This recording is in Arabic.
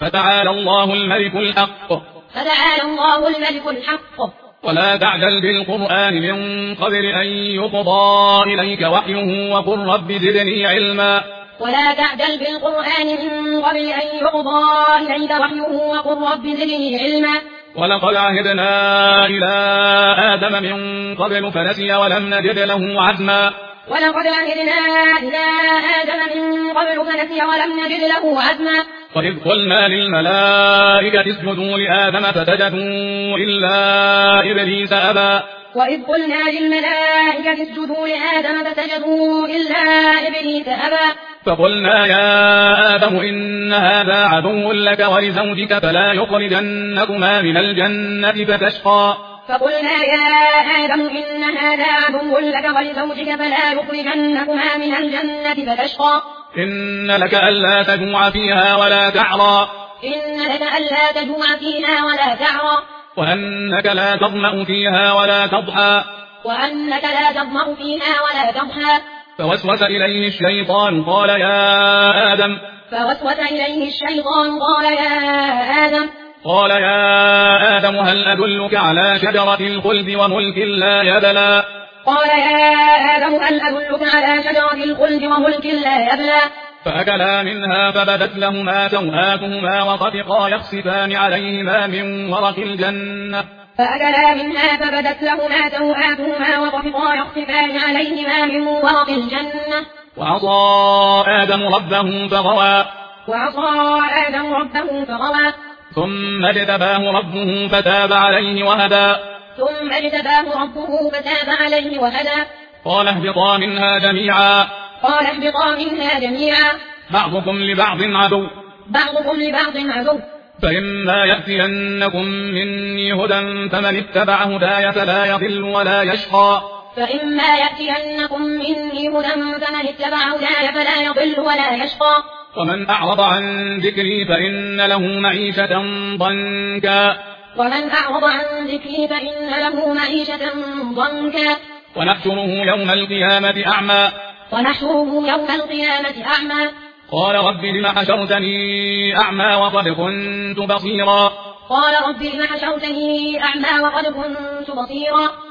فتعالى الله الملك الحق. ولا تعجل بالقرآن من قبل أن يقضى إليك وحيه وقل رب زدني علما. ولقد عهدنا إلى آدم من قبل فنسي ولم نجد له عزما. وإذ قلنا للملائكة اسجدوا لآدم فسجدوا إلا إبليس أبى. فقلنا يا آدم إن هذا عدو لك ولزوجك فلا يخرجنكما من الجنة فتشقى. إن لك ألا تجوع فيها ولا تعرى. وأنك لا تظمأ فيها ولا تضحى. فوسوس إليه الشيطان قال يا آدم هل أدلك على شجرة الخلد وملك لا يبلى. فأكلا منها فبدت لهما سوآتهما وطفقا يخصفان عليهما من ورق الجنة. وعصى آدم ربه فغوى. ثم اجتباه ربه فتاب عليه وهدى. قال اهبطا منها جميعا. بعضكم لبعض عدو. فإما يأتينكم مني هدى فمن اتبع هداي فلا يضل ولا يشقى. ومن أعرض عن ذكري فإن له معيشة ضنكا. ونحشره يوم القيامة أعمى. قال رب لم حشرتني أعمى وقد كنت بصيرا.